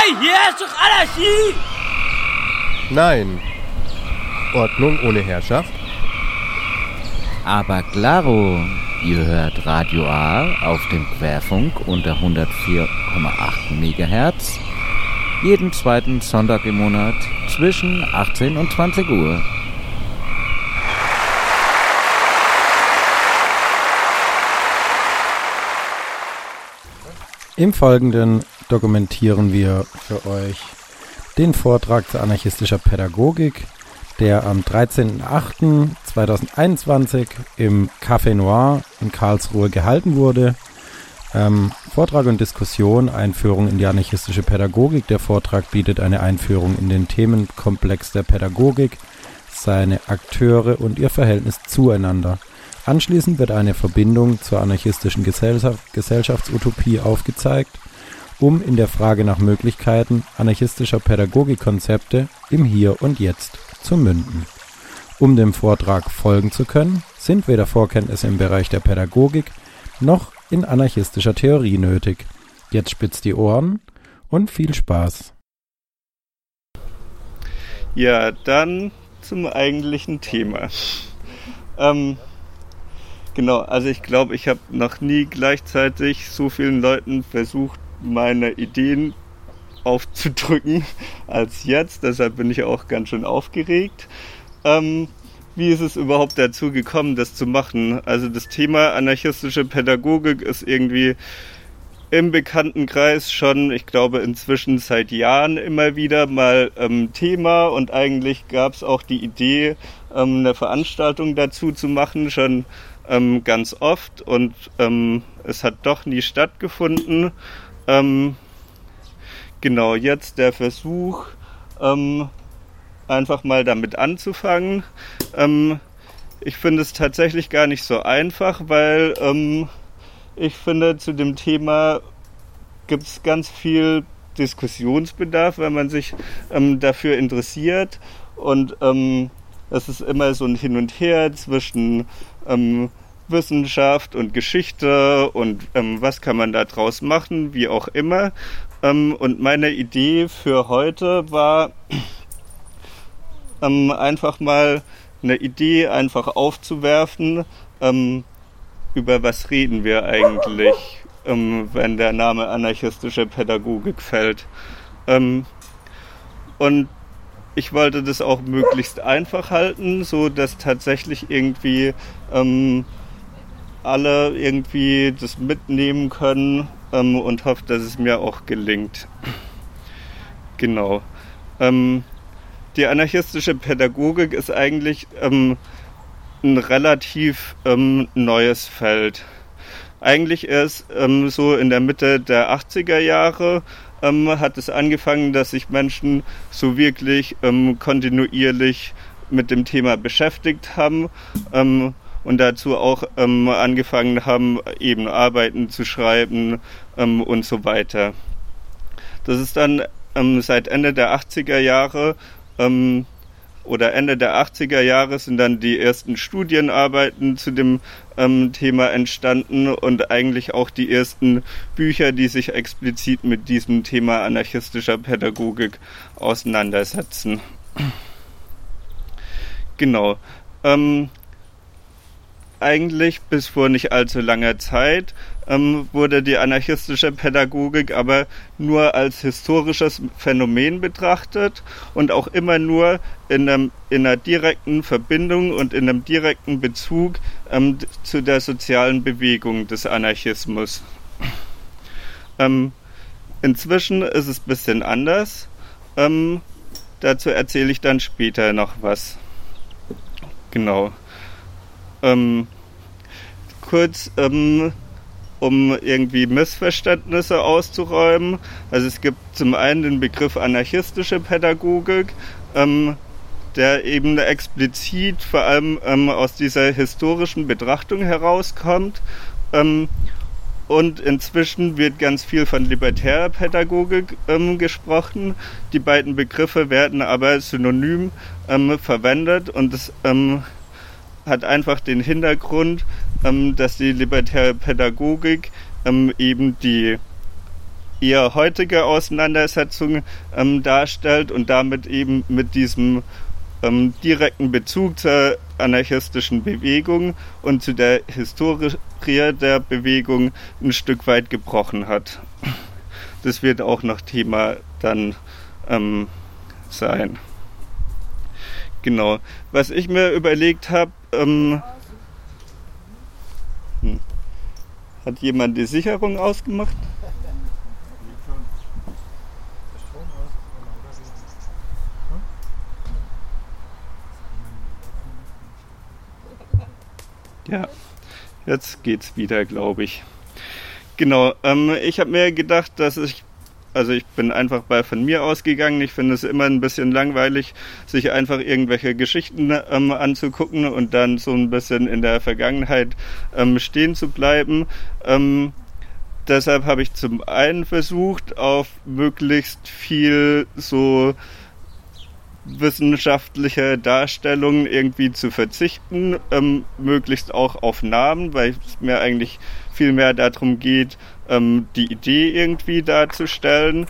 Hey, hier ist doch Anarchie! Nein. Ordnung ohne Herrschaft? Aber klaro, ihr hört Radio A auf dem Querfunk unter 104,8 MHz jeden zweiten Sonntag im Monat zwischen 18 und 20 Uhr. Im Folgenden dokumentieren wir für euch den Vortrag zu anarchistischer Pädagogik, der am 13.08.2021 im Café Noir in Karlsruhe gehalten wurde. Vortrag und Diskussion, Einführung in die anarchistische Pädagogik. Der Vortrag bietet eine Einführung in den Themenkomplex der Pädagogik, seine Akteure und ihr Verhältnis zueinander. Anschließend wird eine Verbindung zur anarchistischen Gesellschaftsutopie aufgezeigt, um in der Frage nach Möglichkeiten anarchistischer Pädagogikkonzepte im Hier und Jetzt zu münden. Um dem Vortrag folgen zu können, sind weder Vorkenntnisse im Bereich der Pädagogik noch in anarchistischer Theorie nötig. Jetzt spitzt die Ohren und viel Spaß. Ja, dann zum eigentlichen Thema. Genau, also ich glaube, ich habe noch nie gleichzeitig so vielen Leuten versucht, meine Ideen aufzudrücken als jetzt. Deshalb bin ich auch ganz schön aufgeregt. Wie ist es überhaupt dazu gekommen, das zu machen? Also das Thema anarchistische Pädagogik ist irgendwie im Bekanntenkreis schon, ich glaube inzwischen seit Jahren immer wieder mal Thema, und eigentlich gab es auch die Idee, eine Veranstaltung dazu zu machen, schon ganz oft, und es hat doch nie stattgefunden. Genau, jetzt der Versuch, einfach mal damit anzufangen. Ich finde es tatsächlich gar nicht so einfach, weil ich finde, zu dem Thema gibt es ganz viel Diskussionsbedarf, wenn man sich dafür interessiert, und es ist immer so ein Hin und Her zwischen Wissenschaft und Geschichte und was kann man da draus machen, wie auch immer. Und meine Idee für heute war, einfach mal eine Idee einfach aufzuwerfen, über was reden wir eigentlich, wenn der Name anarchistische Pädagogik fällt. Und ich wollte das auch möglichst einfach halten, so dass tatsächlich irgendwie alle irgendwie das mitnehmen können, und hoffe, dass es mir auch gelingt. Genau. Die anarchistische Pädagogik ist eigentlich ein relativ neues Feld. Eigentlich erst so in der Mitte der 80er Jahre hat es angefangen, dass sich Menschen so wirklich kontinuierlich mit dem Thema beschäftigt haben und dazu auch angefangen haben, eben Arbeiten zu schreiben und so weiter. Das ist dann seit Ende der 80er Jahre oder Ende der 80er Jahre sind dann die ersten Studienarbeiten zu dem Thema entstanden und eigentlich auch die ersten Bücher, die sich explizit mit diesem Thema anarchistischer Pädagogik auseinandersetzen. Genau. Eigentlich bis vor nicht allzu langer Zeit wurde die anarchistische Pädagogik aber nur als historisches Phänomen betrachtet und auch immer nur in einer direkten Verbindung und in einem direkten Bezug zu der sozialen Bewegung des Anarchismus. Inzwischen ist es ein bisschen anders. Dazu erzähle ich dann später noch was. Genau. Kurz, um irgendwie Missverständnisse auszuräumen. Also es gibt zum einen den Begriff anarchistische Pädagogik, der eben explizit vor allem aus dieser historischen Betrachtung herauskommt. Und inzwischen wird ganz viel von libertärer Pädagogik gesprochen. Die beiden Begriffe werden aber synonym verwendet, und es hat einfach den Hintergrund, dass die libertäre Pädagogik eben die eher heutige Auseinandersetzung darstellt und damit eben mit diesem direkten Bezug zur anarchistischen Bewegung und zu der Historie der Bewegung ein Stück weit gebrochen hat. Das wird auch noch Thema dann sein. Genau. Was ich mir überlegt habe, hat jemand die Sicherung ausgemacht? Ja, jetzt geht's wieder, glaube ich. Genau, ich habe mir gedacht, ich bin einfach von mir ausgegangen. Ich finde es immer ein bisschen langweilig, sich einfach irgendwelche Geschichten anzugucken und dann so ein bisschen in der Vergangenheit stehen zu bleiben. Deshalb habe ich zum einen versucht, auf möglichst viel so wissenschaftliche Darstellungen irgendwie zu verzichten, möglichst auch auf Namen, weil es mir eigentlich viel mehr darum geht, die Idee irgendwie darzustellen.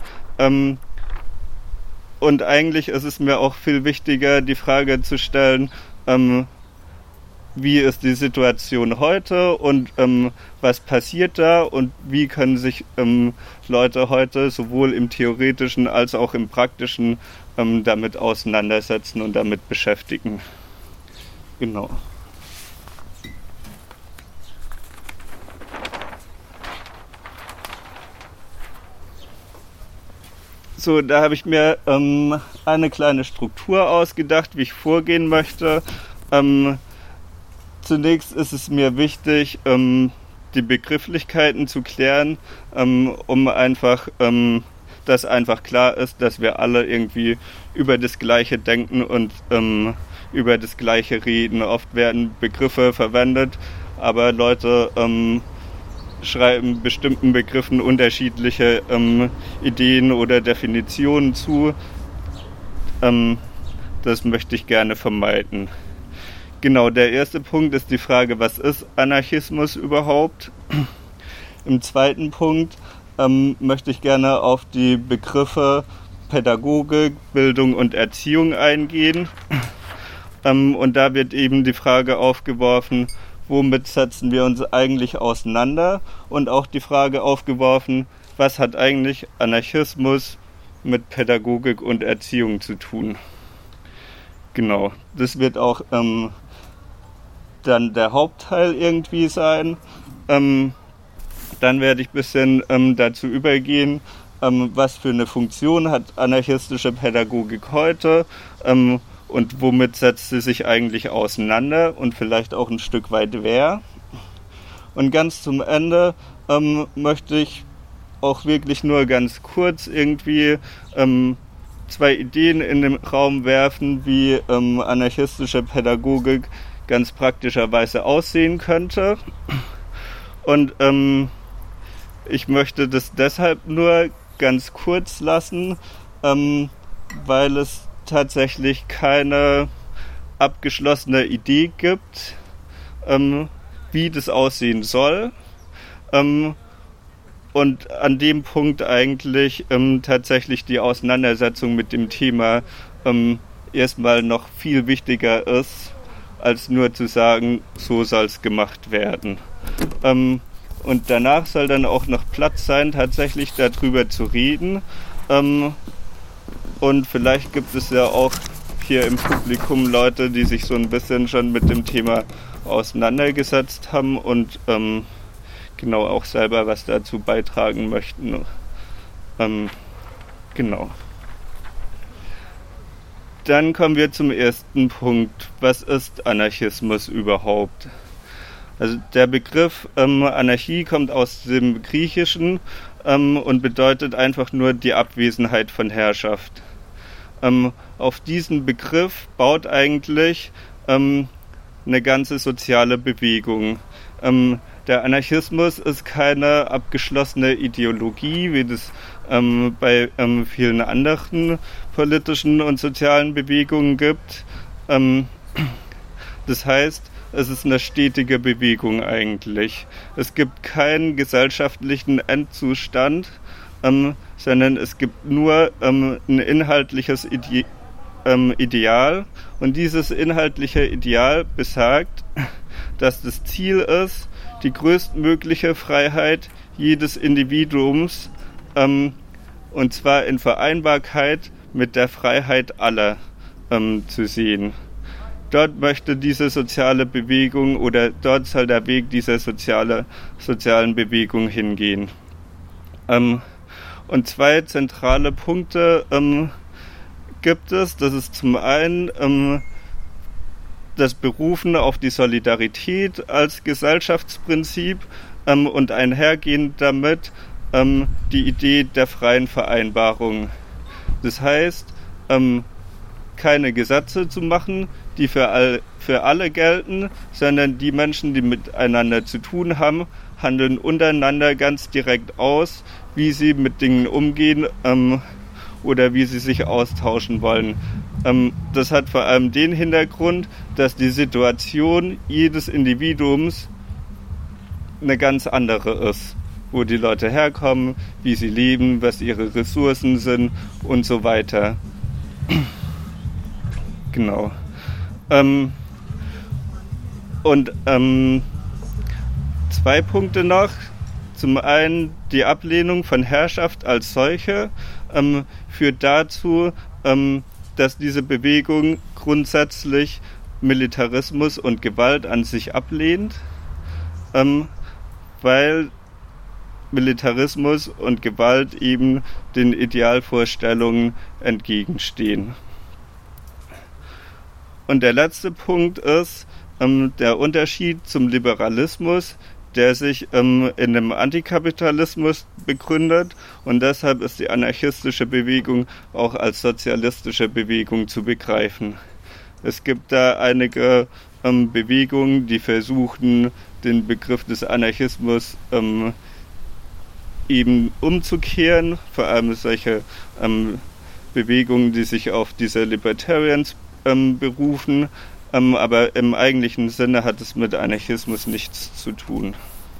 Und eigentlich ist es mir auch viel wichtiger, die Frage zu stellen, wie ist die Situation heute und was passiert da und wie können sich Leute heute sowohl im Theoretischen als auch im Praktischen damit auseinandersetzen und damit beschäftigen. Genau. So, da habe ich mir eine kleine Struktur ausgedacht, wie ich vorgehen möchte. Zunächst ist es mir wichtig, die Begrifflichkeiten zu klären, um einfach, dass einfach klar ist, dass wir alle irgendwie über das Gleiche denken und über das Gleiche reden. Oft werden Begriffe verwendet, aber Leute schreiben bestimmten Begriffen unterschiedliche Ideen oder Definitionen zu. Das möchte ich gerne vermeiden. Genau, der erste Punkt ist die Frage, was ist Anarchismus überhaupt? Im zweiten Punkt möchte ich gerne auf die Begriffe Pädagogik, Bildung und Erziehung eingehen. Und da wird eben die Frage aufgeworfen, womit setzen wir uns eigentlich auseinander? Und auch die Frage aufgeworfen, was hat eigentlich Anarchismus mit Pädagogik und Erziehung zu tun? Genau, das wird auch dann der Hauptteil irgendwie sein. Dann werde ich ein bisschen dazu übergehen, was für eine Funktion hat anarchistische Pädagogik heute und womit setzt sie sich eigentlich auseinander und vielleicht auch ein Stück weit wer. Und ganz zum Ende möchte ich auch wirklich nur ganz kurz irgendwie zwei Ideen in den Raum werfen, wie anarchistische Pädagogik ganz praktischerweise aussehen könnte. Und ich möchte das deshalb nur ganz kurz lassen, weil es tatsächlich keine abgeschlossene Idee gibt, wie das aussehen soll. Und an dem Punkt eigentlich tatsächlich die Auseinandersetzung mit dem Thema erstmal noch viel wichtiger ist, als nur zu sagen, so soll es gemacht werden. Und danach soll dann auch noch Platz sein, tatsächlich darüber zu reden. Und vielleicht gibt es ja auch hier im Publikum Leute, die sich so ein bisschen schon mit dem Thema auseinandergesetzt haben und genau auch selber was dazu beitragen möchten. Genau. Dann kommen wir zum ersten Punkt. Was ist Anarchismus überhaupt? Also der Begriff Anarchie kommt aus dem Griechischen und bedeutet einfach nur die Abwesenheit von Herrschaft. Auf diesen Begriff baut eigentlich eine ganze soziale Bewegung. Der Anarchismus ist keine abgeschlossene Ideologie, wie das bei vielen anderen politischen und sozialen Bewegungen gibt. Das heißt, es ist eine stetige Bewegung eigentlich. Es gibt keinen gesellschaftlichen Endzustand, sondern es gibt nur ein inhaltliches Ideal. Und dieses inhaltliche Ideal besagt, dass das Ziel ist, die größtmögliche Freiheit jedes Individuums, und zwar in Vereinbarkeit mit der Freiheit aller zu sehen. Dort möchte diese soziale Bewegung oder dort soll der Weg dieser sozialen Bewegung hingehen. Und zwei zentrale Punkte gibt es. Das ist zum einen das Berufen auf die Solidarität als Gesellschaftsprinzip und einhergehend damit die Idee der freien Vereinbarung. Das heißt, keine Gesetze zu machen, die für alle gelten, sondern die Menschen, die miteinander zu tun haben, handeln untereinander ganz direkt aus, wie sie mit Dingen umgehen oder wie sie sich austauschen wollen. Das hat vor allem den Hintergrund, dass die Situation jedes Individuums eine ganz andere ist, wo die Leute herkommen, wie sie leben, was ihre Ressourcen sind und so weiter. Genau. Und zwei Punkte noch. Zum einen die Ablehnung von Herrschaft als solche führt dazu, dass diese Bewegung grundsätzlich Militarismus und Gewalt an sich ablehnt, weil Militarismus und Gewalt eben den Idealvorstellungen entgegenstehen. Und der letzte Punkt ist der Unterschied zum Liberalismus, der sich in einem Antikapitalismus begründet, und deshalb ist die anarchistische Bewegung auch als sozialistische Bewegung zu begreifen. Es gibt da einige Bewegungen, die versuchen, den Begriff des Anarchismus eben umzukehren, vor allem solche Bewegungen, die sich auf diese Libertarians berufen, aber im eigentlichen Sinne hat es mit Anarchismus nichts zu tun.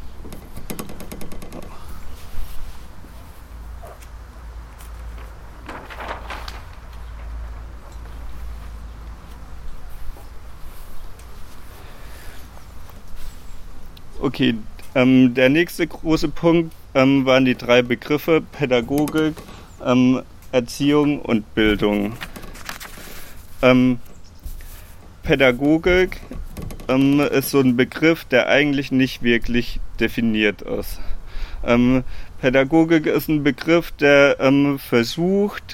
Okay, der nächste große Punkt waren die drei Begriffe Pädagogik, Erziehung und Bildung. Pädagogik ist so ein Begriff, der eigentlich nicht wirklich definiert ist. Pädagogik ist ein Begriff, der versucht,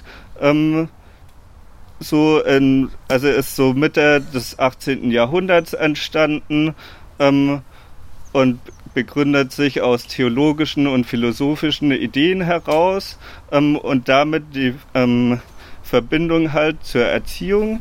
ist so Mitte des 18. Jahrhunderts entstanden und begründet sich aus theologischen und philosophischen Ideen heraus und damit die Verbindung halt zur Erziehung.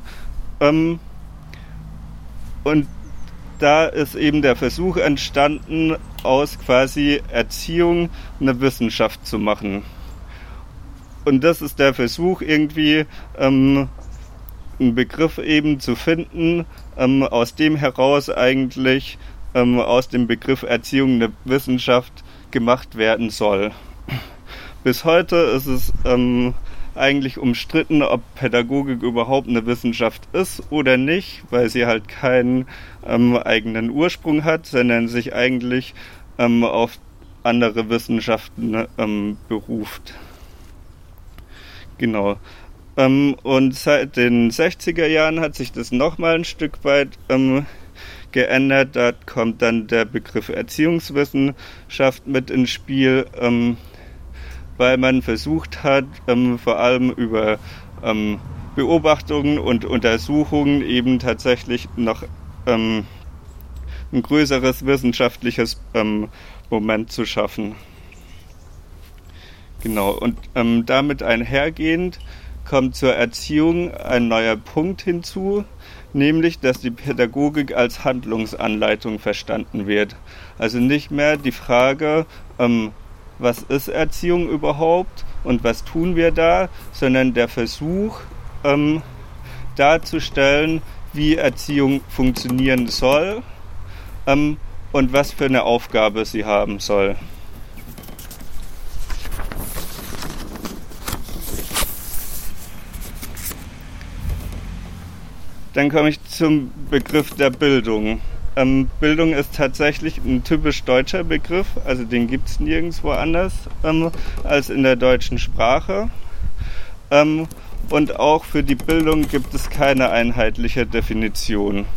Und da ist eben der Versuch entstanden, aus quasi Erziehung eine Wissenschaft zu machen. Und das ist der Versuch, irgendwie einen Begriff eben zu finden, aus dem heraus eigentlich aus dem Begriff Erziehung eine Wissenschaft gemacht werden soll. Bis heute ist es eigentlich umstritten, ob Pädagogik überhaupt eine Wissenschaft ist oder nicht, weil sie halt keinen eigenen Ursprung hat, sondern sich eigentlich auf andere Wissenschaften beruft. Genau. Und seit den 60er Jahren hat sich das nochmal ein Stück weit geändert. Da kommt dann der Begriff Erziehungswissenschaft mit ins Spiel, weil man versucht hat, vor allem über Beobachtungen und Untersuchungen eben tatsächlich noch ein größeres wissenschaftliches Moment zu schaffen. Genau, und damit einhergehend kommt zur Erziehung ein neuer Punkt hinzu, nämlich, dass die Pädagogik als Handlungsanleitung verstanden wird. Also nicht mehr die Frage, was ist Erziehung überhaupt und was tun wir da, sondern der Versuch darzustellen, wie Erziehung funktionieren soll und was für eine Aufgabe sie haben soll. Dann komme ich zum Begriff der Bildung. Bildung ist tatsächlich ein typisch deutscher Begriff, also den gibt es nirgendwo anders als in der deutschen Sprache. Und auch für die Bildung gibt es keine einheitliche Definition.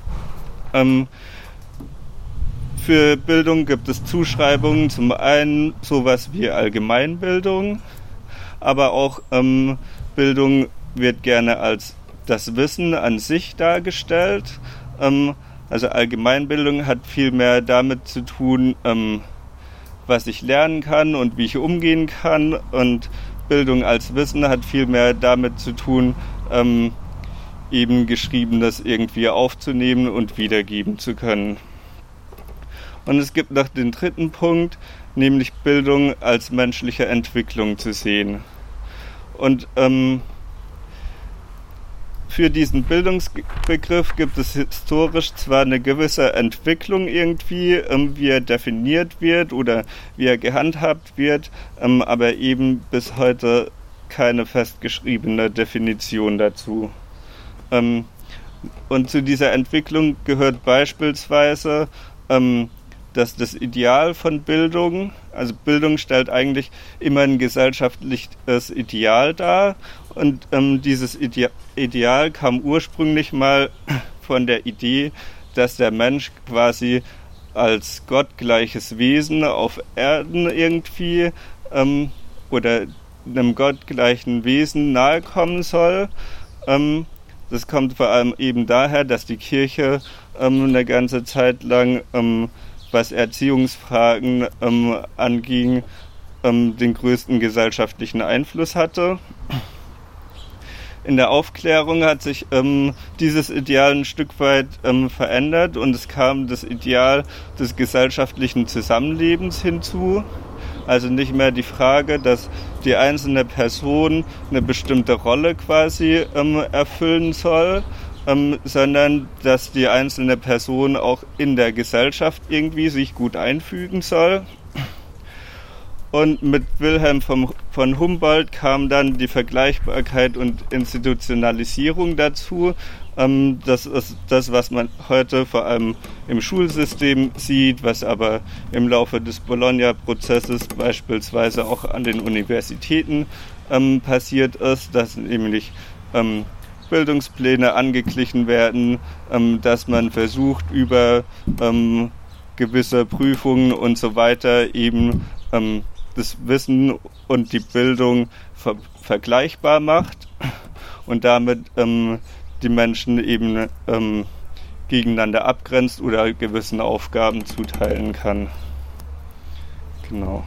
Für Bildung gibt es Zuschreibungen, zum einen sowas wie Allgemeinbildung, aber auch Bildung wird gerne als das Wissen an sich dargestellt. Also Allgemeinbildung hat viel mehr damit zu tun, was ich lernen kann und wie ich umgehen kann, und Bildung als Wissen hat viel mehr damit zu tun, eben Geschriebenes irgendwie aufzunehmen und wiedergeben zu können. Und es gibt noch den dritten Punkt, nämlich Bildung als menschliche Entwicklung zu sehen. Und für diesen Bildungsbegriff gibt es historisch zwar eine gewisse Entwicklung irgendwie, wie er definiert wird oder wie er gehandhabt wird, aber eben bis heute keine festgeschriebene Definition dazu. Und zu dieser Entwicklung gehört beispielsweise, dass das Ideal von Bildung, also Bildung stellt eigentlich immer ein gesellschaftliches Ideal dar, und dieses Ideal kam ursprünglich mal von der Idee, dass der Mensch quasi als gottgleiches Wesen auf Erden irgendwie oder einem gottgleichen Wesen nahe kommen soll. Das kommt vor allem eben daher, dass die Kirche eine ganze Zeit lang, was Erziehungsfragen anging, den größten gesellschaftlichen Einfluss hatte. In der Aufklärung hat sich dieses Ideal ein Stück weit verändert, und es kam das Ideal des gesellschaftlichen Zusammenlebens hinzu. Also nicht mehr die Frage, dass die einzelne Person eine bestimmte Rolle quasi erfüllen soll, sondern dass die einzelne Person auch in der Gesellschaft irgendwie sich gut einfügen soll. Und mit Wilhelm von Humboldt kam dann die Vergleichbarkeit und Institutionalisierung dazu. Das ist das, was man heute vor allem im Schulsystem sieht, was aber im Laufe des Bologna-Prozesses beispielsweise auch an den Universitäten passiert ist, dass nämlich Bildungspläne angeglichen werden, dass man versucht, über gewisse Prüfungen und so weiter eben das Wissen und die Bildung vergleichbar macht und damit die Menschen eben gegeneinander abgrenzt oder gewissen Aufgaben zuteilen kann. Genau.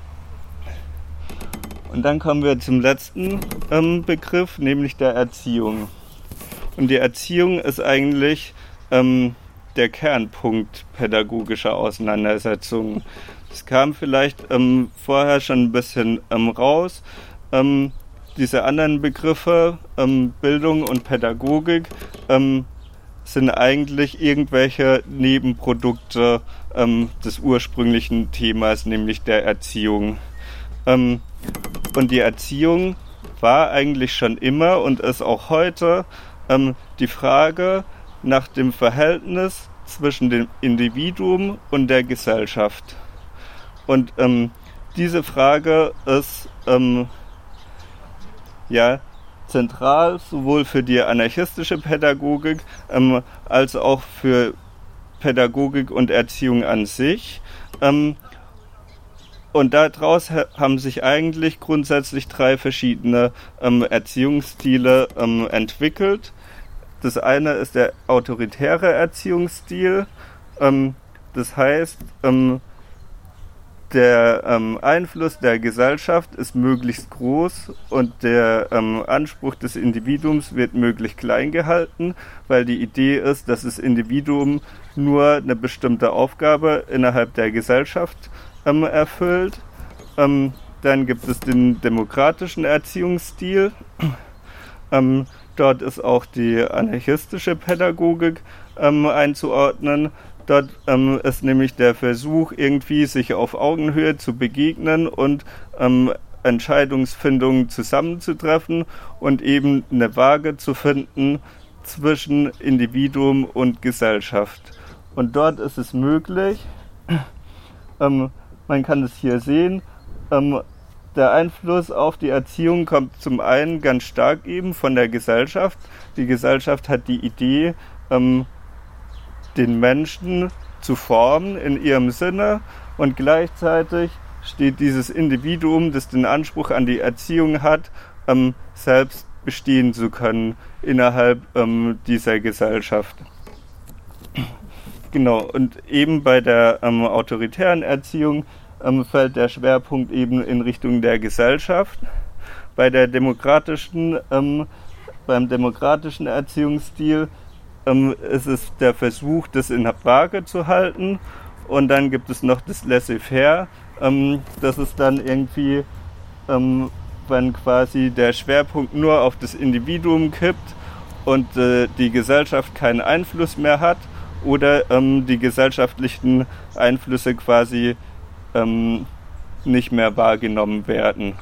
Und dann kommen wir zum letzten Begriff, nämlich der Erziehung. Und die Erziehung ist eigentlich der Kernpunkt pädagogischer Auseinandersetzungen. Es kam vielleicht vorher schon ein bisschen raus. Diese anderen Begriffe, Bildung und Pädagogik, sind eigentlich irgendwelche Nebenprodukte des ursprünglichen Themas, nämlich der Erziehung. Und die Erziehung war eigentlich schon immer und ist auch heute die Frage nach dem Verhältnis zwischen dem Individuum und der Gesellschaft. Und diese Frage ist zentral sowohl für die anarchistische Pädagogik als auch für Pädagogik und Erziehung an sich. Und daraus haben sich eigentlich grundsätzlich 3 verschiedene Erziehungsstile entwickelt. Das eine ist der autoritäre Erziehungsstil. Das heißt, der Einfluss der Gesellschaft ist möglichst groß und der Anspruch des Individuums wird möglichst klein gehalten, weil die Idee ist, dass das Individuum nur eine bestimmte Aufgabe innerhalb der Gesellschaft erfüllt. Dann gibt es den demokratischen Erziehungsstil. Dort ist auch die anarchistische Pädagogik einzuordnen. Dort ist nämlich der Versuch, irgendwie sich auf Augenhöhe zu begegnen und Entscheidungsfindungen zusammenzutreffen und eben eine Waage zu finden zwischen Individuum und Gesellschaft. Und dort ist es möglich, man kann es hier sehen, der Einfluss auf die Erziehung kommt zum einen ganz stark eben von der Gesellschaft. Die Gesellschaft hat die Idee, den Menschen zu formen in ihrem Sinne, und gleichzeitig steht dieses Individuum, das den Anspruch an die Erziehung hat, selbst bestehen zu können innerhalb dieser Gesellschaft. Genau, und eben bei der autoritären Erziehung fällt der Schwerpunkt eben in Richtung der Gesellschaft. Beim demokratischen Erziehungsstil ist es der Versuch, das in der Waage zu halten. Und dann gibt es noch das Laissez-faire. Das ist dann irgendwie, wenn quasi der Schwerpunkt nur auf das Individuum kippt und die Gesellschaft keinen Einfluss mehr hat oder die gesellschaftlichen Einflüsse quasi nicht mehr wahrgenommen werden.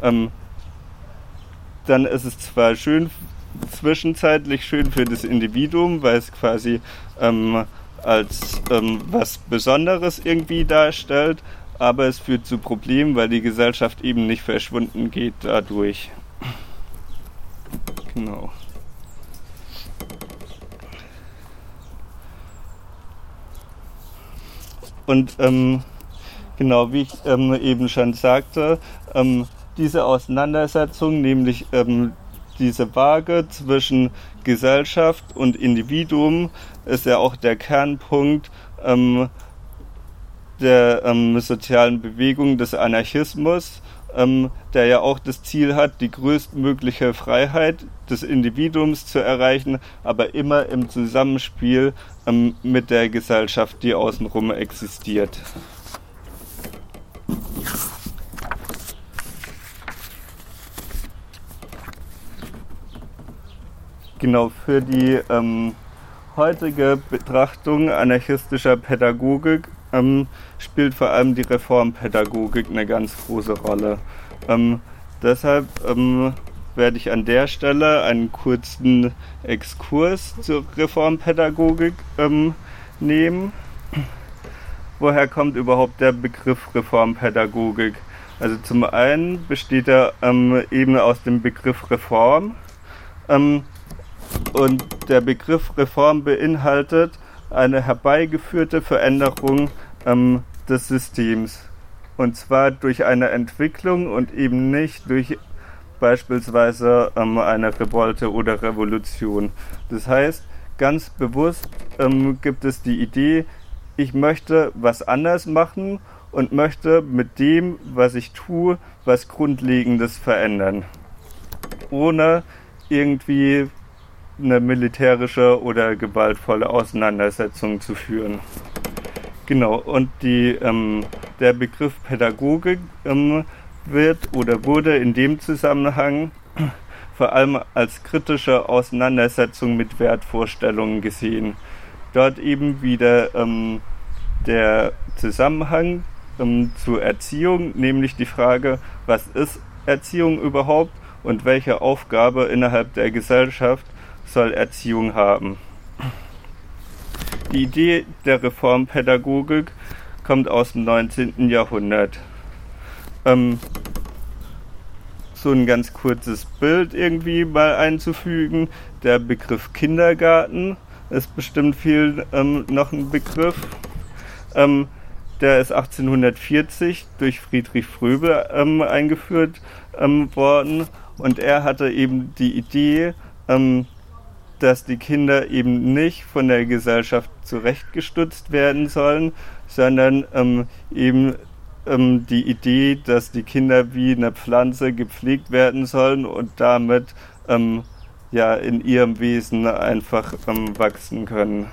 Dann ist es zwar zwischenzeitlich schön für das Individuum, weil es quasi als was Besonderes irgendwie darstellt, aber es führt zu Problemen, weil die Gesellschaft eben nicht verschwunden geht dadurch. Genau. Und genau, wie ich eben schon sagte, diese Auseinandersetzung, nämlich diese Waage zwischen Gesellschaft und Individuum, ist ja auch der Kernpunkt der sozialen Bewegung des Anarchismus, der ja auch das Ziel hat, die größtmögliche Freiheit des Individuums zu erreichen, aber immer im Zusammenspiel mit der Gesellschaft, die außenrum existiert. Genau, für die heutige Betrachtung anarchistischer Pädagogik spielt vor allem die Reformpädagogik eine ganz große Rolle. Deshalb werde ich an der Stelle einen kurzen Exkurs zur Reformpädagogik nehmen. Woher kommt überhaupt der Begriff Reformpädagogik? Also zum einen besteht er eben aus dem Begriff Reform. Und der Begriff Reform beinhaltet eine herbeigeführte Veränderung des Systems. Und zwar durch eine Entwicklung und eben nicht durch beispielsweise eine Revolte oder Revolution. Das heißt, ganz bewusst gibt es die Idee, ich möchte was anders machen und möchte mit dem, was ich tue, was Grundlegendes verändern. Ohne irgendwie eine militärische oder gewaltvolle Auseinandersetzung zu führen. Genau, und der Begriff Pädagogik wurde in dem Zusammenhang vor allem als kritische Auseinandersetzung mit Wertvorstellungen gesehen. Dort eben wieder der Zusammenhang zur Erziehung, nämlich die Frage, was ist Erziehung überhaupt und welche Aufgabe innerhalb der Gesellschaft soll Erziehung haben. Die Idee der Reformpädagogik kommt aus dem 19. Jahrhundert. So ein ganz kurzes Bild irgendwie mal einzufügen. Der Begriff Kindergarten ist bestimmt viel noch ein Begriff. Der ist 1840 durch Friedrich Fröbel eingeführt worden. Und er hatte eben die Idee, dass die Kinder eben nicht von der Gesellschaft zurechtgestutzt werden sollen, sondern eben die Idee, dass die Kinder wie eine Pflanze gepflegt werden sollen und damit ja in ihrem Wesen einfach wachsen können.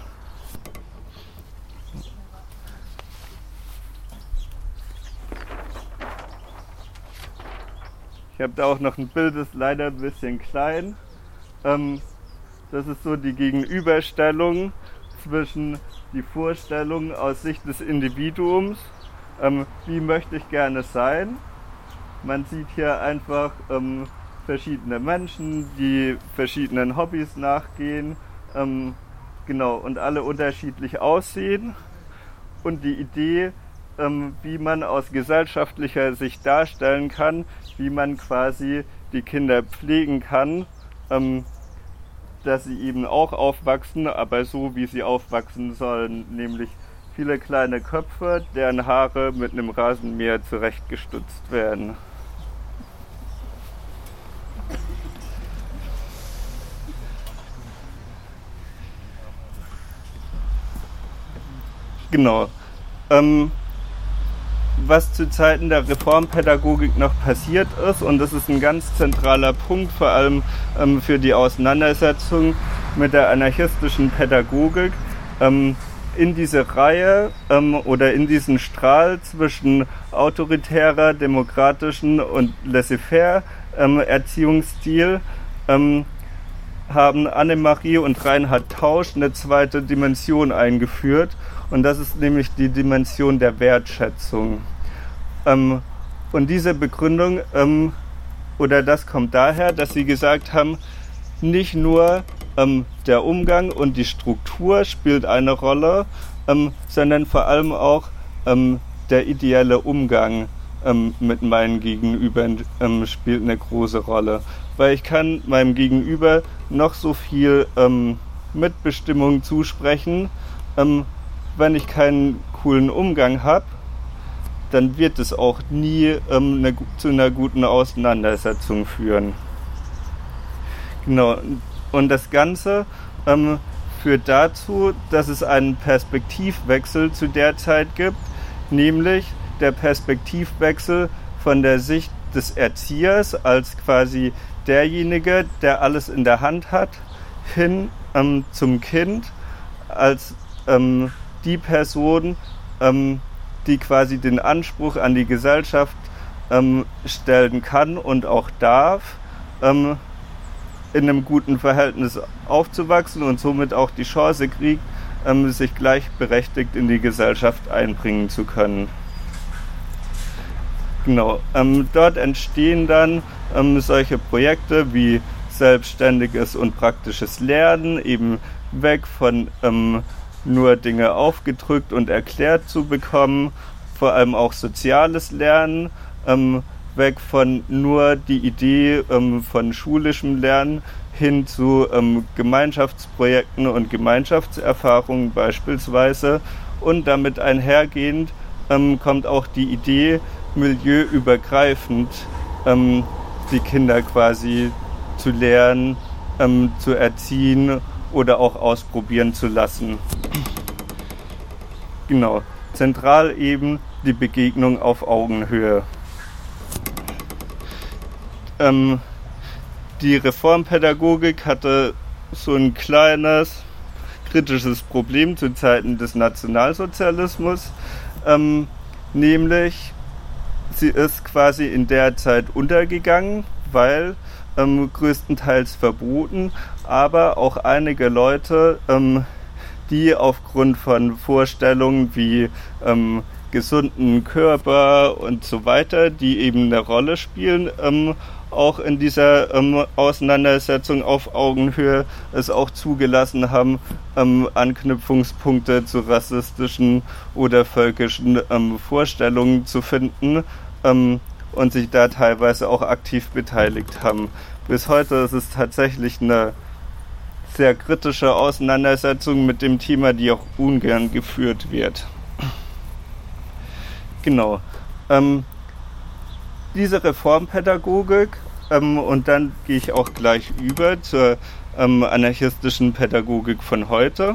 Ich habe da auch noch ein Bild, das ist leider ein bisschen klein. Das ist so die Gegenüberstellung zwischen die Vorstellung aus Sicht des Individuums, wie möchte ich gerne sein. Man sieht hier einfach verschiedene Menschen, die verschiedenen Hobbys nachgehen, und alle unterschiedlich aussehen. Und die Idee, wie man aus gesellschaftlicher Sicht darstellen kann, wie man quasi die Kinder pflegen kann, dass sie eben auch aufwachsen, aber so, wie sie aufwachsen sollen, nämlich viele kleine Köpfe, deren Haare mit einem Rasenmäher zurechtgestutzt werden. Genau. Was zu Zeiten der Reformpädagogik noch passiert ist, und das ist ein ganz zentraler Punkt, vor allem für die Auseinandersetzung mit der anarchistischen Pädagogik, in diese Reihe oder in diesen Strahl zwischen autoritärer, demokratischen und laissez-faire Erziehungsstil haben Annemarie und Reinhard Tausch eine zweite Dimension eingeführt, und das ist nämlich die Dimension der Wertschätzung. Und diese Begründung oder das kommt daher, dass sie gesagt haben, nicht nur der Umgang und die Struktur spielt eine Rolle, sondern vor allem auch der ideelle Umgang mit meinen Gegenübern spielt eine große Rolle. Weil ich kann meinem Gegenüber noch so viel Mitbestimmung zusprechen, wenn ich keinen coolen Umgang habe, dann wird es auch nie zu einer guten Auseinandersetzung führen. Genau. Und das Ganze führt dazu, dass es einen Perspektivwechsel zu der Zeit gibt, nämlich der Perspektivwechsel von der Sicht des Erziehers als quasi derjenige, der alles in der Hand hat, hin zum Kind als die Person, die quasi den Anspruch an die Gesellschaft stellen kann und auch darf, in einem guten Verhältnis aufzuwachsen und somit auch die Chance kriegt, sich gleichberechtigt in die Gesellschaft einbringen zu können. Genau. Dort entstehen dann solche Projekte wie selbstständiges und praktisches Lernen, eben weg von nur Dinge aufgedrückt und erklärt zu bekommen, vor allem auch soziales Lernen, weg von nur die Idee von schulischem Lernen hin zu Gemeinschaftsprojekten und Gemeinschaftserfahrungen beispielsweise. Und damit einhergehend kommt auch die Idee, milieuübergreifend die Kinder quasi zu lernen, zu erziehen oder auch ausprobieren zu lassen. Genau. Zentral eben die Begegnung auf Augenhöhe. Die Reformpädagogik hatte so ein kleines kritisches Problem zu Zeiten des Nationalsozialismus, nämlich sie ist quasi in der Zeit untergegangen, weil größtenteils verboten, aber auch einige Leute, die aufgrund von Vorstellungen wie gesunden Körper und so weiter, die eben eine Rolle spielen, auch in dieser Auseinandersetzung auf Augenhöhe es auch zugelassen haben, Anknüpfungspunkte zu rassistischen oder völkischen Vorstellungen zu finden und sich da teilweise auch aktiv beteiligt haben. Bis heute ist es tatsächlich eine sehr kritische Auseinandersetzung mit dem Thema, die auch ungern geführt wird. Genau. Diese Reformpädagogik, und dann gehe ich auch gleich über zur anarchistischen Pädagogik von heute,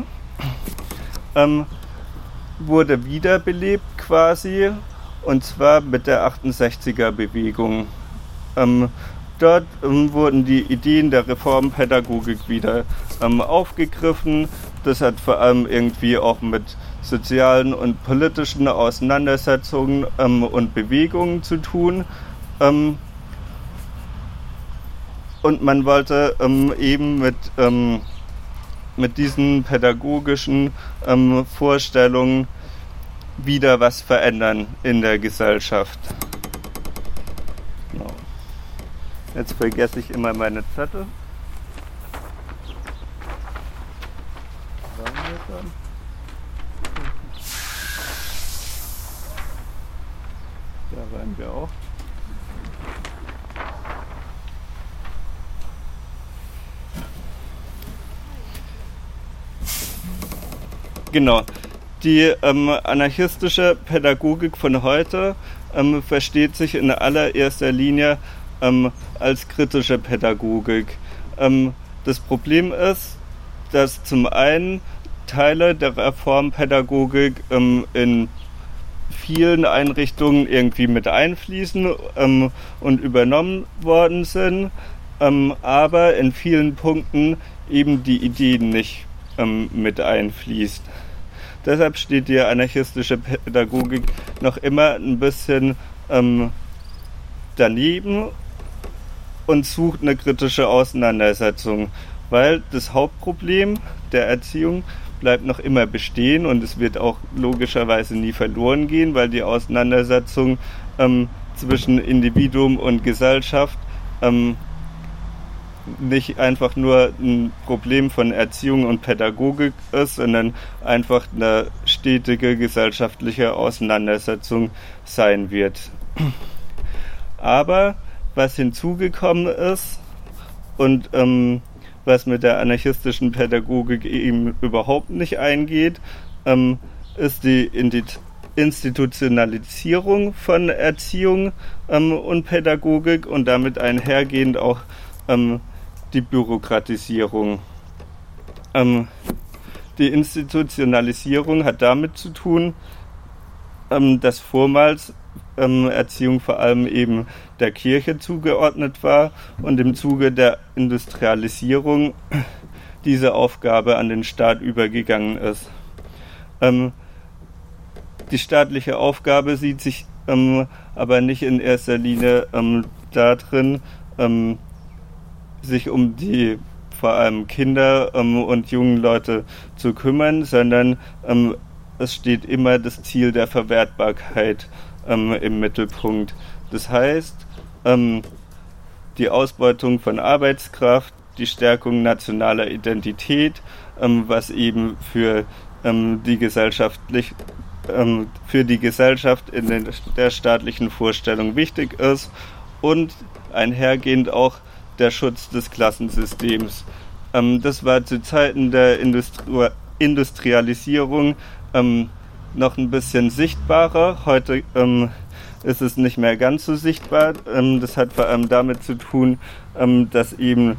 wurde wiederbelebt quasi, und zwar mit der 68er-Bewegung. Dort wurden die Ideen der Reformpädagogik wieder aufgegriffen. Das hat vor allem irgendwie auch mit sozialen und politischen Auseinandersetzungen und Bewegungen zu tun. Und man wollte eben mit diesen pädagogischen Vorstellungen wieder was verändern in der Gesellschaft. Genau. Jetzt vergesse ich immer meine Zettel. Da waren wir auch. Genau. Die anarchistische Pädagogik von heute versteht sich in allererster Linie als kritische Pädagogik. Das Problem ist, dass zum einen Teile der Reformpädagogik in vielen Einrichtungen irgendwie mit einfließen und übernommen worden sind, aber in vielen Punkten eben die Ideen nicht mit einfließt. Deshalb steht die anarchistische Pädagogik noch immer ein bisschen daneben und sucht eine kritische Auseinandersetzung, weil das Hauptproblem der Erziehung bleibt noch immer bestehen und es wird auch logischerweise nie verloren gehen, weil die Auseinandersetzung zwischen Individuum und Gesellschaft nicht einfach nur ein Problem von Erziehung und Pädagogik ist, sondern einfach eine stetige gesellschaftliche Auseinandersetzung sein wird. Aber was hinzugekommen ist und was mit der anarchistischen Pädagogik eben überhaupt nicht eingeht, ist die Institutionalisierung von Erziehung und Pädagogik und damit einhergehend auch die Bürokratisierung. Die Institutionalisierung hat damit zu tun, dass vormals Erziehung vor allem eben der Kirche zugeordnet war und im Zuge der Industrialisierung diese Aufgabe an den Staat übergegangen ist. Die staatliche Aufgabe sieht sich aber nicht in erster Linie darin, sich um die vor allem Kinder und jungen Leute zu kümmern, sondern es steht immer das Ziel der Verwertbarkeit im Mittelpunkt. Das heißt, die Ausbeutung von Arbeitskraft, die Stärkung nationaler Identität, was eben für die Gesellschaft in der staatlichen Vorstellung wichtig ist und einhergehend auch der Schutz des Klassensystems. Das war zu Zeiten der Industrialisierung noch ein bisschen sichtbarer. Heute ist es nicht mehr ganz so sichtbar. Das hat vor allem damit zu tun, dass eben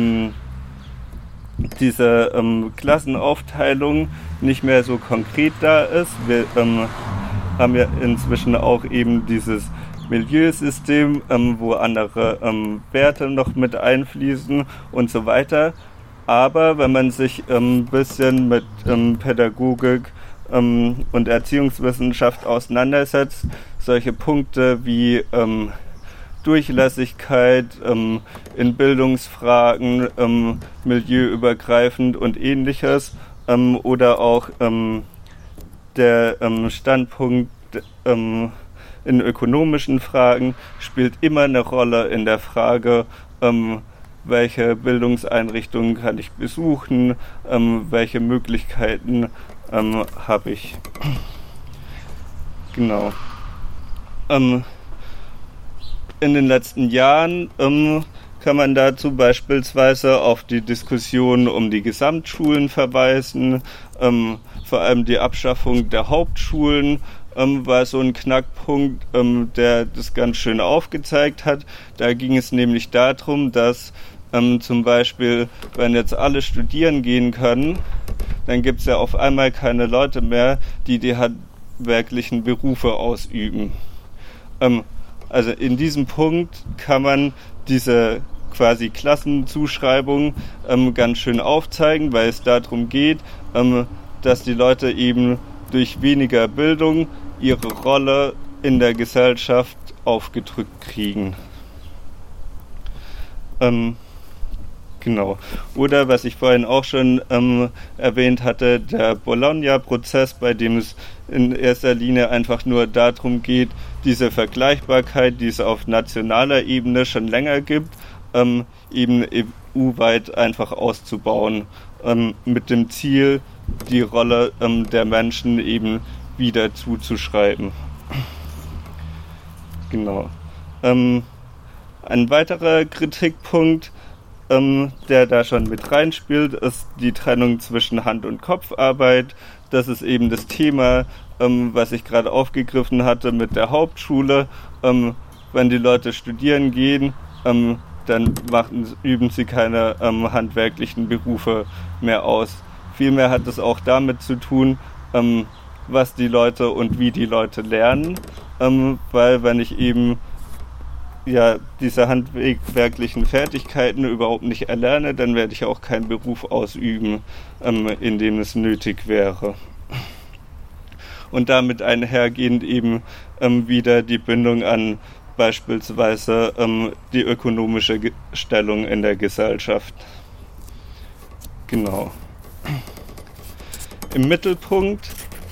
diese Klassenaufteilung nicht mehr so konkret da ist. Wir haben ja inzwischen auch eben dieses Milieusystem, wo andere Werte noch mit einfließen und so weiter. Aber wenn man sich ein bisschen mit Pädagogik und Erziehungswissenschaft auseinandersetzt, solche Punkte wie Durchlässigkeit in Bildungsfragen, milieuübergreifend und ähnliches oder auch der Standpunkt in ökonomischen Fragen spielt immer eine Rolle in der Frage, welche Bildungseinrichtungen kann ich besuchen, welche Möglichkeiten habe ich. Genau. In den letzten Jahren kann man dazu beispielsweise auf die Diskussion um die Gesamtschulen verweisen. Vor allem die Abschaffung der Hauptschulen war so ein Knackpunkt, der das ganz schön aufgezeigt hat. Da ging es nämlich darum, dass zum Beispiel, wenn jetzt alle studieren gehen können, dann gibt es ja auf einmal keine Leute mehr, die handwerklichen Berufe ausüben. Also in diesem Punkt kann man diese quasi Klassenzuschreibung ganz schön aufzeigen, weil es darum geht, dass die Leute eben durch weniger Bildung ihre Rolle in der Genau. Oder was ich vorhin auch schon erwähnt hatte, der Bologna-Prozess, bei dem es in erster Linie einfach nur darum geht, diese Vergleichbarkeit, die es auf nationaler Ebene schon länger gibt, eben EU-weit einfach auszubauen, mit dem Ziel, die Rolle der Menschen eben wieder zuzuschreiben. Genau. Ein weiterer Kritikpunkt, der da schon mit reinspielt, ist die Trennung zwischen Hand- und Kopfarbeit. Das ist eben das Thema, was ich gerade aufgegriffen hatte mit der Hauptschule. Wenn die Leute studieren gehen, dann üben sie keine handwerklichen Berufe mehr aus. Vielmehr hat es auch damit zu tun, was die Leute und wie die Leute lernen, weil wenn ich eben diese handwerklichen Fertigkeiten überhaupt nicht erlerne, dann werde ich auch keinen Beruf ausüben, in dem es nötig wäre. Und damit einhergehend eben wieder die Bindung an beispielsweise die ökonomische Stellung in der Gesellschaft. Genau. Im Mittelpunkt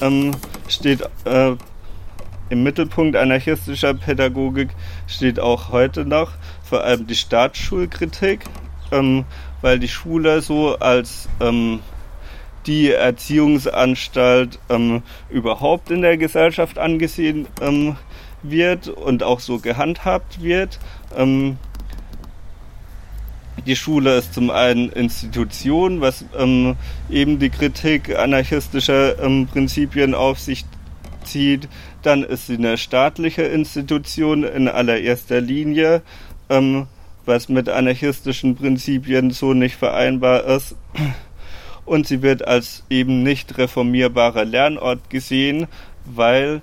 anarchistischer Pädagogik steht auch heute noch vor allem die Staatsschulkritik, weil die Schule so als die Erziehungsanstalt überhaupt in der Gesellschaft angesehen wird und auch so gehandhabt wird. Die Schule ist zum einen Institution, was eben die Kritik anarchistischer Prinzipien auf sich zieht. Dann ist sie eine staatliche Institution in allererster Linie, was mit anarchistischen Prinzipien so nicht vereinbar ist. Und sie wird als eben nicht reformierbarer Lernort gesehen, weil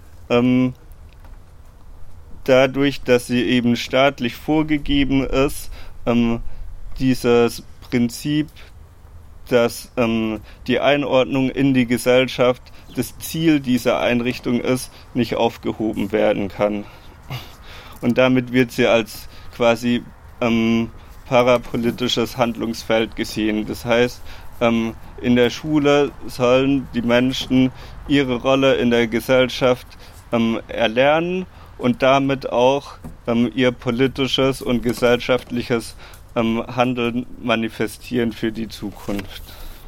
dadurch, dass sie eben staatlich vorgegeben ist, dieses Prinzip, dass die Einordnung in die Gesellschaft das Ziel dieser Einrichtung ist, nicht aufgehoben werden kann. Und damit wird sie als quasi parapolitisches Handlungsfeld gesehen. Das heißt, in der Schule sollen die Menschen ihre Rolle in der Gesellschaft erlernen und damit auch ihr politisches und gesellschaftliches Handeln manifestieren für die Zukunft.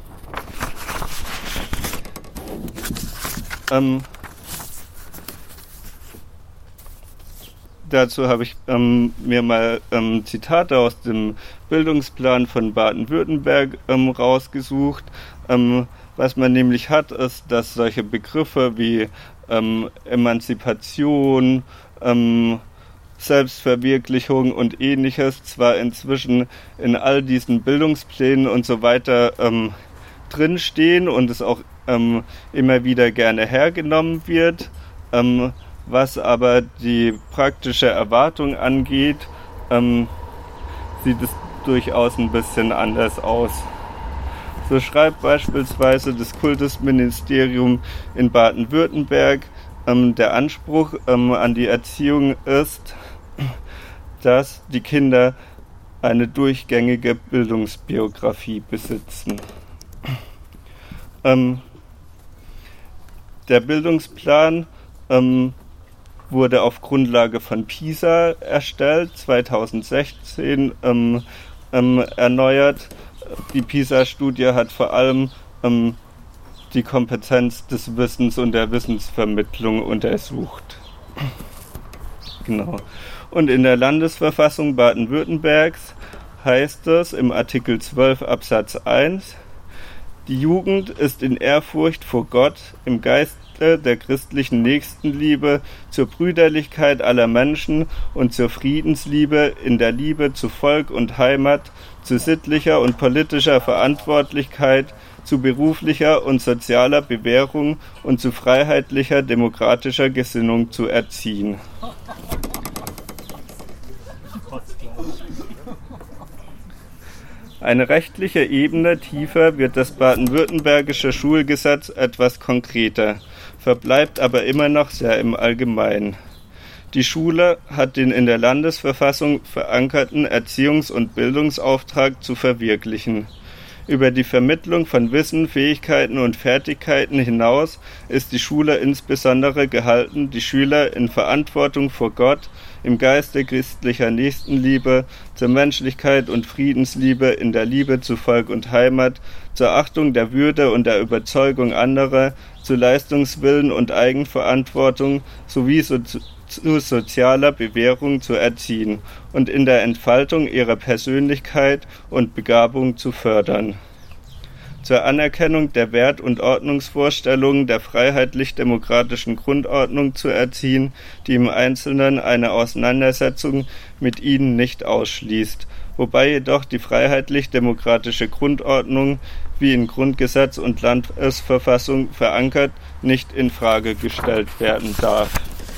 Dazu habe ich mir mal Zitate aus dem Bildungsplan von Baden-Württemberg rausgesucht. Was man nämlich hat, ist, dass solche Begriffe wie Emanzipation, Selbstverwirklichung und Ähnliches zwar inzwischen in all diesen Bildungsplänen und so weiter drinstehen und es auch immer wieder gerne hergenommen wird, was aber die praktische Erwartung angeht, sieht es durchaus ein bisschen anders aus. So schreibt beispielsweise das Kultusministerium in Baden-Württemberg, der Anspruch an die Erziehung ist, dass die Kinder eine durchgängige Bildungsbiografie besitzen. Der Bildungsplan wurde auf Grundlage von PISA erstellt, 2016 erneuert. Die PISA-Studie hat vor allem die Kompetenz des Wissens und der Wissensvermittlung untersucht. Genau. Und in der Landesverfassung Baden-Württembergs heißt es im Artikel 12 Absatz 1: Die Jugend ist in Ehrfurcht vor Gott, im Geiste der christlichen Nächstenliebe, zur Brüderlichkeit aller Menschen und zur Friedensliebe, in der Liebe zu Volk und Heimat, zu sittlicher und politischer Verantwortlichkeit, zu beruflicher und sozialer Bewährung und zu freiheitlicher, demokratischer Gesinnung zu erziehen. Eine rechtliche Ebene tiefer wird das baden-württembergische Schulgesetz etwas konkreter, verbleibt aber immer noch sehr im Allgemeinen. Die Schule hat den in der Landesverfassung verankerten Erziehungs- und Bildungsauftrag zu verwirklichen. Über die Vermittlung von Wissen, Fähigkeiten und Fertigkeiten hinaus ist die Schule insbesondere gehalten, die Schüler in Verantwortung vor Gott, im Geiste christlicher Nächstenliebe, zur Menschlichkeit und Friedensliebe, in der Liebe zu Volk und Heimat, zur Achtung der Würde und der Überzeugung anderer, zu Leistungswillen und Eigenverantwortung sowie zu sozialer Bewährung zu erziehen und in der Entfaltung ihrer Persönlichkeit und Begabung zu fördern. Zur Anerkennung der Wert- und Ordnungsvorstellungen der freiheitlich-demokratischen Grundordnung zu erziehen, die im Einzelnen eine Auseinandersetzung mit ihnen nicht ausschließt, wobei jedoch die freiheitlich-demokratische Grundordnung, wie in Grundgesetz und Landesverfassung verankert, nicht in Frage gestellt werden darf.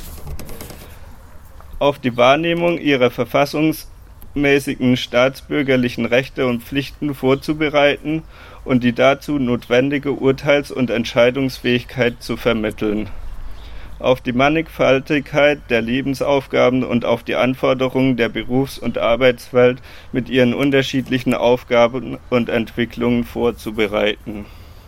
Auf die Wahrnehmung ihrer verfassungsmäßigen staatsbürgerlichen Rechte und Pflichten vorzubereiten und die dazu notwendige Urteils- und Entscheidungsfähigkeit zu vermitteln. Auf die Mannigfaltigkeit der Lebensaufgaben und auf die Anforderungen der Berufs- und Arbeitswelt mit ihren unterschiedlichen Aufgaben und Entwicklungen vorzubereiten.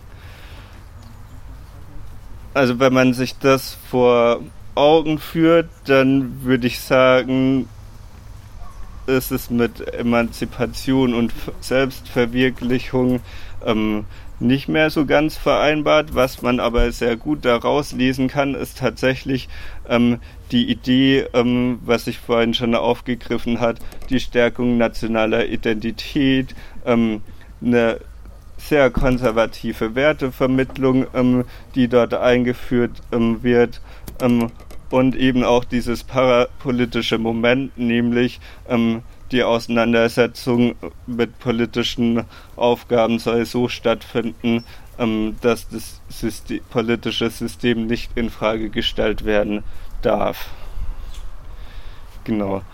Also wenn man sich das vor Augen führt, dann würde ich sagen, ist es mit Emanzipation und Selbstverwirklichung nicht mehr so ganz vereinbart. Was man aber sehr gut daraus lesen kann, ist tatsächlich die Idee, was ich vorhin schon aufgegriffen hat, die Stärkung nationaler Identität, eine sehr konservative Wertevermittlung, die dort eingeführt wird, und eben auch dieses parapolitische Moment, nämlich die Auseinandersetzung mit politischen Aufgaben soll so stattfinden, dass das politische System nicht in Frage gestellt werden darf. Genau.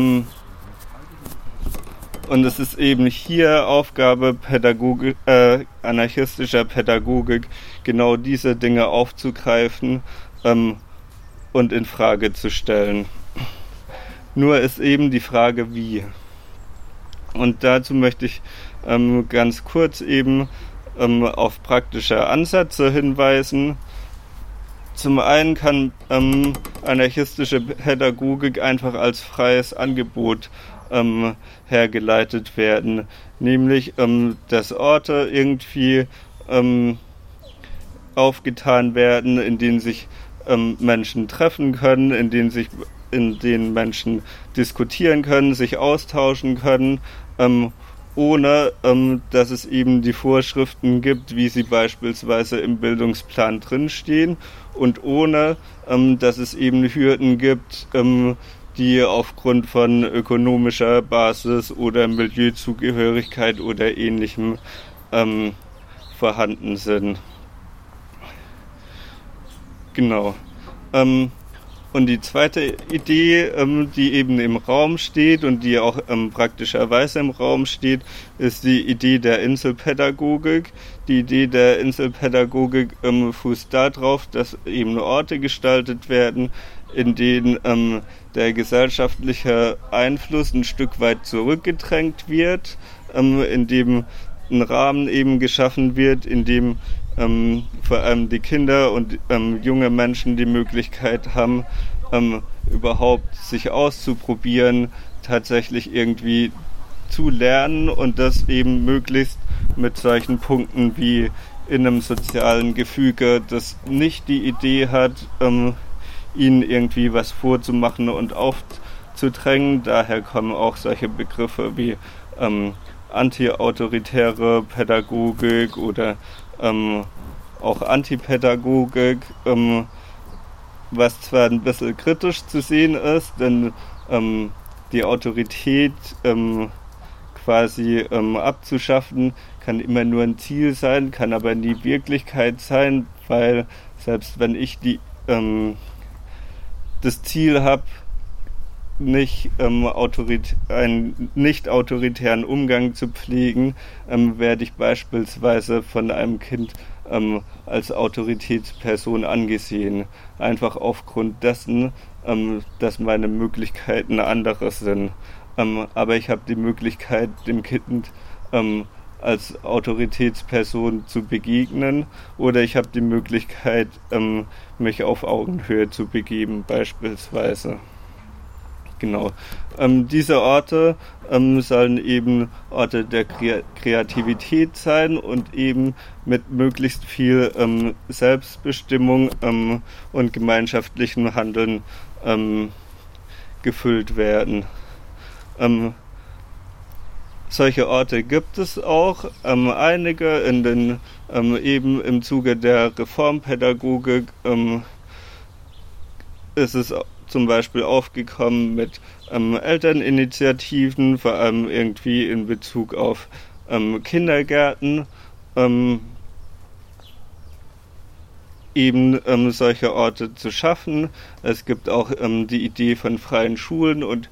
Und es ist eben hier Aufgabe anarchistischer Pädagogik, genau diese Dinge aufzugreifen und in Frage zu stellen. Nur ist eben die Frage, wie. Und dazu möchte ich ganz kurz eben auf praktische Ansätze hinweisen. Zum einen kann anarchistische Pädagogik einfach als freies Angebot hergeleitet werden, nämlich dass Orte irgendwie aufgetan werden, in denen sich Menschen treffen können, in denen Menschen diskutieren können, sich austauschen können, ohne dass es eben die Vorschriften gibt, wie sie beispielsweise im Bildungsplan drinstehen, und ohne dass es eben Hürden gibt, die aufgrund von ökonomischer Basis oder Milieuzugehörigkeit oder Ähnlichem vorhanden sind. Genau. Und die zweite Idee, die eben im Raum steht und die auch praktischerweise im Raum steht, ist die Idee der Inselpädagogik. Die Idee der Inselpädagogik fußt darauf, dass eben Orte gestaltet werden, in denen der gesellschaftliche Einfluss ein Stück weit zurückgedrängt wird, in dem ein Rahmen eben geschaffen wird, in dem vor allem die Kinder und junge Menschen die Möglichkeit haben, überhaupt sich auszuprobieren, tatsächlich irgendwie zu lernen und das eben möglichst mit solchen Punkten wie in einem sozialen Gefüge, das nicht die Idee hat, ihnen irgendwie was vorzumachen und aufzudrängen. Daher kommen auch solche Begriffe wie anti-autoritäre Pädagogik oder auch Antipädagogik, was zwar ein bisschen kritisch zu sehen ist, denn die Autorität quasi abzuschaffen kann immer nur ein Ziel sein, kann aber nie Wirklichkeit sein, weil selbst wenn ich das Ziel habe, einen nicht autoritären Umgang zu pflegen, werde ich beispielsweise von einem Kind als Autoritätsperson angesehen. Einfach aufgrund dessen, dass meine Möglichkeiten andere sind. Aber ich habe die Möglichkeit, dem Kind als Autoritätsperson zu begegnen, oder ich habe die Möglichkeit, mich auf Augenhöhe zu begeben, beispielsweise. Genau. Diese Orte sollen eben Orte der Kreativität sein und eben mit möglichst viel Selbstbestimmung und gemeinschaftlichem Handeln gefüllt werden. Solche Orte gibt es auch, einige in den eben im Zuge der Reformpädagogik ist es zum Beispiel aufgekommen mit Elterninitiativen, vor allem irgendwie in Bezug auf Kindergärten, eben solche Orte zu schaffen. Es gibt auch die Idee von freien Schulen und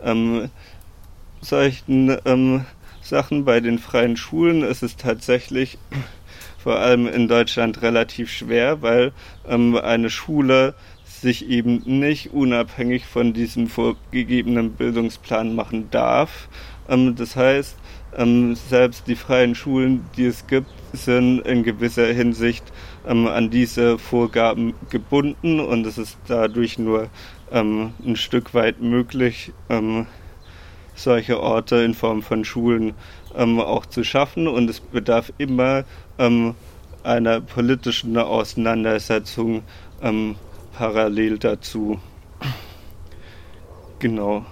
solchen Sachen. Bei den freien Schulen ist es tatsächlich vor allem in Deutschland relativ schwer, weil eine Schule sich eben nicht unabhängig von diesem vorgegebenen Bildungsplan machen darf. Das heißt, selbst die freien Schulen, die es gibt, sind in gewisser Hinsicht an diese Vorgaben gebunden, und es ist dadurch nur ein Stück weit möglich, solche Orte in Form von Schulen auch zu schaffen, und es bedarf immer einer politischen Auseinandersetzung parallel dazu. Genau.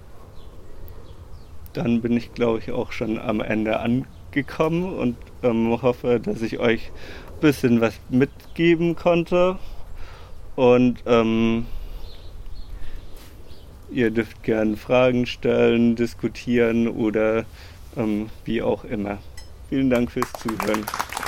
Dann bin ich, glaube ich, auch schon am Ende angekommen und hoffe, dass ich euch ein bisschen was mitgeben konnte. Und ihr dürft gerne Fragen stellen, diskutieren oder wie auch immer. Vielen Dank fürs Zuhören.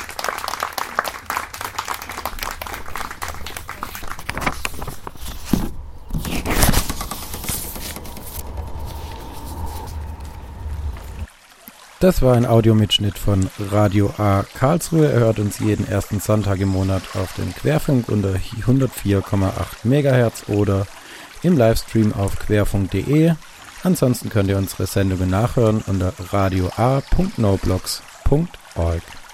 Das war ein Audiomitschnitt von Radio A Karlsruhe. Er hört uns jeden ersten Sonntag im Monat auf dem Querfunk unter 104,8 MHz oder im Livestream auf querfunk.de. Ansonsten könnt ihr unsere Sendungen nachhören unter radioa.noblogs.org.